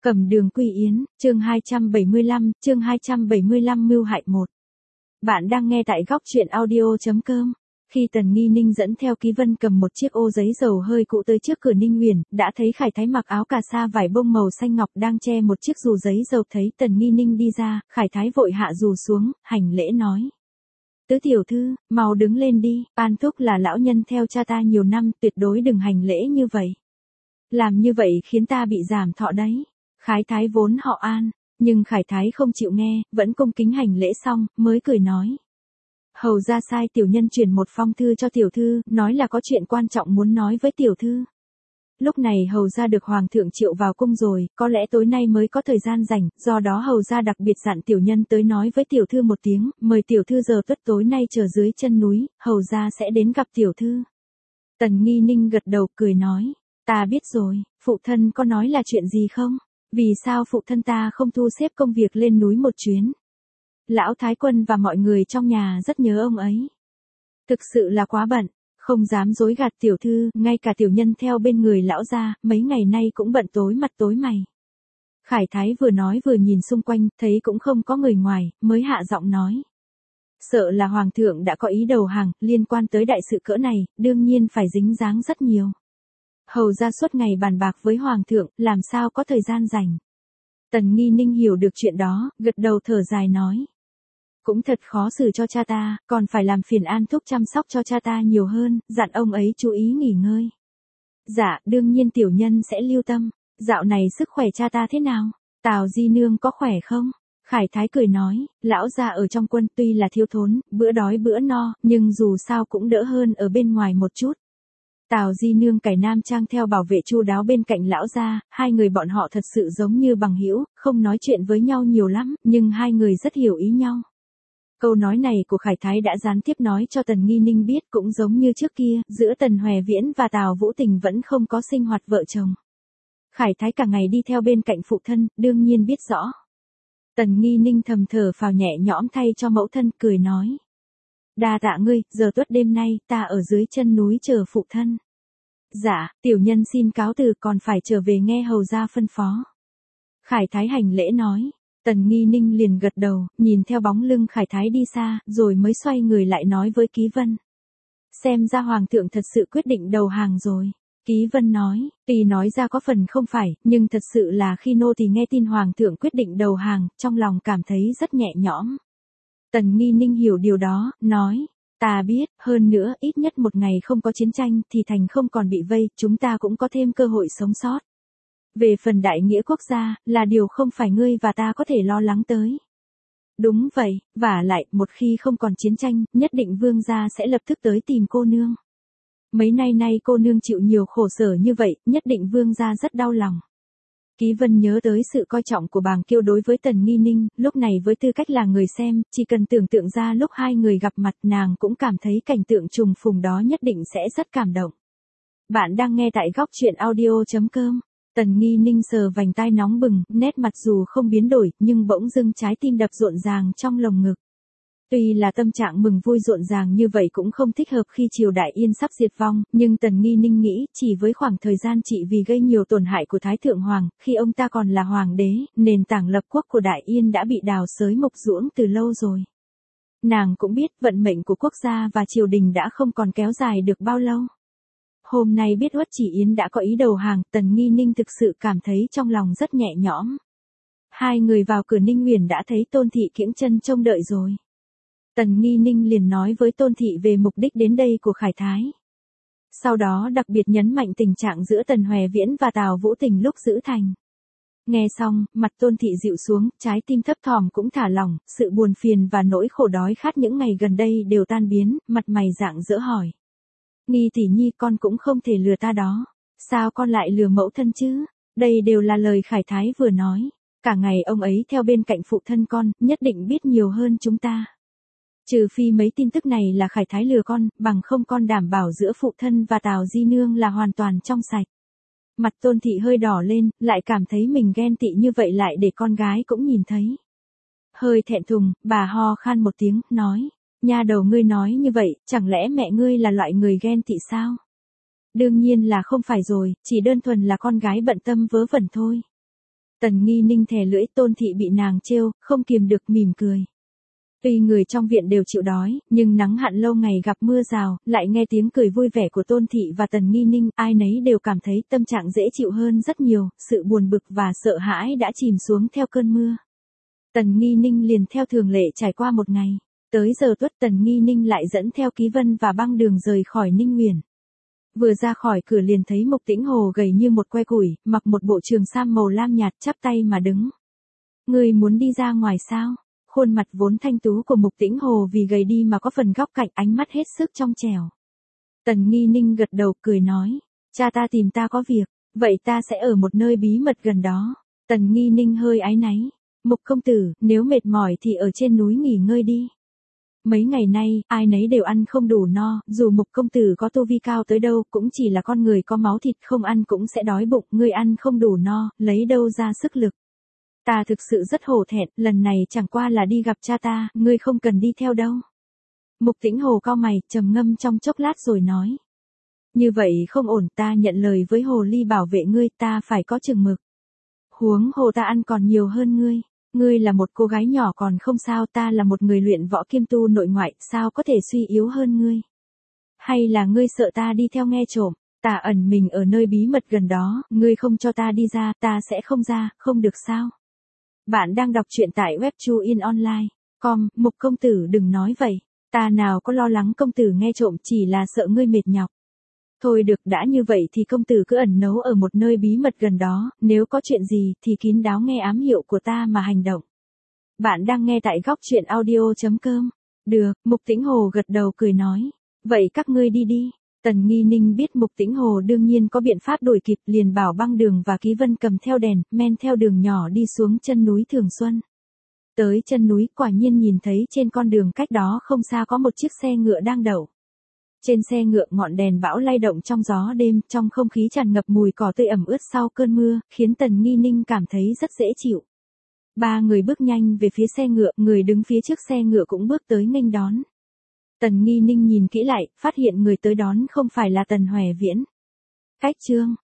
Cầm đường quy yến, chương 275 mưu hại 1. Bạn đang nghe tại góc truyện audio.com. Khi Tần Nghi Ninh dẫn theo Ký Vân cầm một chiếc ô giấy dầu hơi cũ tới trước cửa Ninh Huyền, đã thấy Khải Thái mặc áo cà sa vải bông màu xanh ngọc đang che một chiếc dù giấy dầu. Thấy Tần Nghi Ninh đi ra, Khải Thái vội hạ dù xuống, hành lễ nói. Tứ tiểu thư, mau đứng lên đi, An Thúc là lão nhân theo cha ta nhiều năm, tuyệt đối đừng hành lễ như vậy. Làm như vậy khiến ta bị giảm thọ đấy. Khải Thái vốn họ An, nhưng Khải Thái không chịu nghe, vẫn cung kính hành lễ xong, mới cười nói. Hầu ra sai tiểu nhân truyền một phong thư cho tiểu thư, nói là có chuyện quan trọng muốn nói với tiểu thư. Lúc này hầu ra được hoàng thượng triệu vào cung rồi, có lẽ tối nay mới có thời gian rảnh, do đó hầu ra đặc biệt dặn tiểu nhân tới nói với tiểu thư một tiếng, mời tiểu thư giờ tuất tối nay chờ dưới chân núi, hầu ra sẽ đến gặp tiểu thư. Tần Nghi Ninh gật đầu cười nói, ta biết rồi, phụ thân có nói là chuyện gì không? Vì sao phụ thân ta không thu xếp công việc lên núi một chuyến? Lão Thái Quân và mọi người trong nhà rất nhớ ông ấy. Thực sự là quá bận, không dám dối gạt tiểu thư, ngay cả tiểu nhân theo bên người lão gia, mấy ngày nay cũng bận tối mặt tối mày. Khải Thái vừa nói vừa nhìn xung quanh, thấy cũng không có người ngoài, mới hạ giọng nói. Sợ là hoàng thượng đã có ý đầu hàng, liên quan tới đại sự cỡ này, đương nhiên phải dính dáng rất nhiều. Hầu ra suốt ngày bàn bạc với hoàng thượng, làm sao có thời gian rảnh. Tần Nghi Ninh hiểu được chuyện đó, gật đầu thở dài nói. Cũng thật khó xử cho cha ta, còn phải làm phiền An Thúc chăm sóc cho cha ta nhiều hơn, dặn ông ấy chú ý nghỉ ngơi. Dạ, đương nhiên tiểu nhân sẽ lưu tâm. Dạo này sức khỏe cha ta thế nào? Tào Di Nương có khỏe không? Khải Thái cười nói, lão gia ở trong quân tuy là thiếu thốn, bữa đói bữa no, nhưng dù sao cũng đỡ hơn ở bên ngoài một chút. Tào Di Nương cải nam trang theo bảo vệ chu đáo bên cạnh lão gia, hai người bọn họ thật sự giống như bằng hữu, không nói chuyện với nhau nhiều lắm, nhưng hai người rất hiểu ý nhau. Câu nói này của Khải Thái đã gián tiếp nói cho Tần Nghi Ninh biết, cũng giống như trước kia, giữa Tần Hoè Viễn và Tào Vũ Tình vẫn không có sinh hoạt vợ chồng. Khải Thái cả ngày đi theo bên cạnh phụ thân, đương nhiên biết rõ. Tần Nghi Ninh thầm thở phào nhẹ nhõm thay cho mẫu thân, cười nói. Đa tạ ngươi, giờ tuất đêm nay, ta ở dưới chân núi chờ phụ thân. Dạ, tiểu nhân xin cáo từ, còn phải trở về nghe hầu gia phân phó. Khải Thái hành lễ nói. Tần Nghi Ninh liền gật đầu, nhìn theo bóng lưng Khải Thái đi xa, rồi mới xoay người lại nói với Ký Vân. Xem ra hoàng thượng thật sự quyết định đầu hàng rồi. Ký Vân nói, tuy nói ra có phần không phải, nhưng thật sự là khi nô tỳ nghe tin hoàng thượng quyết định đầu hàng, trong lòng cảm thấy rất nhẹ nhõm. Tần Nghi Ninh hiểu điều đó, nói, ta biết, hơn nữa, ít nhất một ngày không có chiến tranh, thì thành không còn bị vây, chúng ta cũng có thêm cơ hội sống sót. Về phần đại nghĩa quốc gia, là điều không phải ngươi và ta có thể lo lắng tới. Đúng vậy, vả lại, một khi không còn chiến tranh, nhất định vương gia sẽ lập tức tới tìm cô nương. Mấy nay cô nương chịu nhiều khổ sở như vậy, nhất định vương gia rất đau lòng. Ký Vân nhớ tới sự coi trọng của Bàng Kiêu đối với Tần Nghi Ninh, lúc này với tư cách là người xem, chỉ cần tưởng tượng ra lúc hai người gặp mặt nàng cũng cảm thấy cảnh tượng trùng phùng đó nhất định sẽ rất cảm động. Bạn đang nghe tại góc truyện audio.com. Tần Nghi Ninh sờ vành tai nóng bừng, nét mặt dù không biến đổi, nhưng bỗng dưng trái tim đập rộn ràng trong lồng ngực. Tuy là tâm trạng mừng vui rộn ràng như vậy cũng không thích hợp khi triều Đại Yên sắp diệt vong, nhưng Tần Nghi Ninh nghĩ, chỉ với khoảng thời gian trị vì gây nhiều tổn hại của Thái Thượng Hoàng, khi ông ta còn là hoàng đế, nền tảng lập quốc của Đại Yên đã bị đào xới mục ruỗng từ lâu rồi. Nàng cũng biết vận mệnh của quốc gia và triều đình đã không còn kéo dài được bao lâu. Hôm nay biết Uất Chỉ Yến đã có ý đầu hàng, Tần Nghi Ninh thực sự cảm thấy trong lòng rất nhẹ nhõm. Hai người vào cửa Ninh Huyền đã thấy Tôn Thị kiễng chân trông đợi rồi. Tần Nghi Ninh liền nói với Tôn Thị về mục đích đến đây của Khải Thái. Sau đó đặc biệt nhấn mạnh tình trạng giữa Tần Hoè Viễn và Tào Vũ Tình lúc giữ thành. Nghe xong, mặt Tôn Thị dịu xuống, trái tim thấp thỏm cũng thả lỏng, sự buồn phiền và nỗi khổ đói khát những ngày gần đây đều tan biến, mặt mày rạng rỡ hỏi. Nghi tỷ nhi, con cũng không thể lừa ta đó. Sao con lại lừa mẫu thân chứ? Đây đều là lời Khải Thái vừa nói. Cả ngày ông ấy theo bên cạnh phụ thân con, nhất định biết nhiều hơn chúng ta. Trừ phi mấy tin tức này là Khải Thái lừa con, bằng không con đảm bảo giữa phụ thân và Tào Di Nương là hoàn toàn trong sạch. Mặt Tôn Thị hơi đỏ lên, lại cảm thấy mình ghen tị như vậy lại để con gái cũng nhìn thấy. Hơi thẹn thùng, bà ho khan một tiếng, nói. Nha đầu ngươi nói như vậy, chẳng lẽ mẹ ngươi là loại người ghen tị sao? Đương nhiên là không phải rồi, chỉ đơn thuần là con gái bận tâm vớ vẩn thôi. Tần Nghi Ninh thè lưỡi, Tôn Thị bị nàng trêu, không kiềm được mỉm cười. Tuy người trong viện đều chịu đói, nhưng nắng hạn lâu ngày gặp mưa rào, lại nghe tiếng cười vui vẻ của Tôn Thị và Tần Nghi Ninh, ai nấy đều cảm thấy tâm trạng dễ chịu hơn rất nhiều, sự buồn bực và sợ hãi đã chìm xuống theo cơn mưa. Tần Nghi Ninh liền theo thường lệ trải qua một ngày. Tới giờ tuất Tần Nghi Ninh lại dẫn theo Ký Vân và Băng Đường rời khỏi Ninh Nguyền. Vừa ra khỏi cửa liền thấy Mục Tĩnh Hồ gầy như một que củi, mặc một bộ trường sam màu lam nhạt chắp tay mà đứng. Người muốn đi ra ngoài sao? Khuôn mặt vốn thanh tú của Mục Tĩnh Hồ vì gầy đi mà có phần góc cạnh, ánh mắt hết sức trong trẻo. Tần Nghi Ninh gật đầu cười nói, cha ta tìm ta có việc, vậy ta sẽ ở một nơi bí mật gần đó. Tần Nghi Ninh hơi áy náy, Mục công tử, nếu mệt mỏi thì ở trên núi nghỉ ngơi đi. Mấy ngày nay, ai nấy đều ăn không đủ no, dù Mục công tử có tu vi cao tới đâu cũng chỉ là con người có máu thịt, không ăn cũng sẽ đói bụng, ngươi ăn không đủ no, lấy đâu ra sức lực. Ta thực sự rất hổ thẹn, lần này chẳng qua là đi gặp cha ta, ngươi không cần đi theo đâu. Mục Tĩnh Hồ cau mày, trầm ngâm trong chốc lát rồi nói. Như vậy không ổn, ta nhận lời với Hồ Ly bảo vệ ngươi, ta phải có chừng mực. Huống hồ ta ăn còn nhiều hơn ngươi. Ngươi là một cô gái nhỏ còn không sao, ta là một người luyện võ kiêm tu nội ngoại, sao có thể suy yếu hơn ngươi? Hay là ngươi sợ ta đi theo nghe trộm, ta ẩn mình ở nơi bí mật gần đó, ngươi không cho ta đi ra, ta sẽ không ra, không được sao? Bạn đang đọc truyện tại web chuinonline.com, Mục công tử đừng nói vậy, ta nào có lo lắng công tử nghe trộm, chỉ là sợ ngươi mệt nhọc. Thôi được, đã như vậy thì công tử cứ ẩn náu ở một nơi bí mật gần đó, nếu có chuyện gì thì kín đáo nghe ám hiệu của ta mà hành động. Bạn đang nghe tại góc truyện audio.com. Được, Mục Tĩnh Hồ gật đầu cười nói. Vậy các ngươi đi đi. Tần Nghi Ninh biết Mục Tĩnh Hồ đương nhiên có biện pháp đuổi kịp, liền bảo Băng Đường và Ký Vân cầm theo đèn, men theo đường nhỏ đi xuống chân núi Thường Xuân. Tới chân núi quả nhiên nhìn thấy trên con đường cách đó không xa có một chiếc xe ngựa đang đậu. Trên xe ngựa ngọn đèn bão lay động trong gió đêm, trong không khí tràn ngập mùi cỏ tươi ẩm ướt sau cơn mưa, khiến Tần Nghi Ninh cảm thấy rất dễ chịu. Ba người bước nhanh về phía xe ngựa, người đứng phía trước xe ngựa cũng bước tới nghênh đón. Tần Nghi Ninh nhìn kỹ lại, phát hiện người tới đón không phải là Tần Hoè Viễn. Cách chương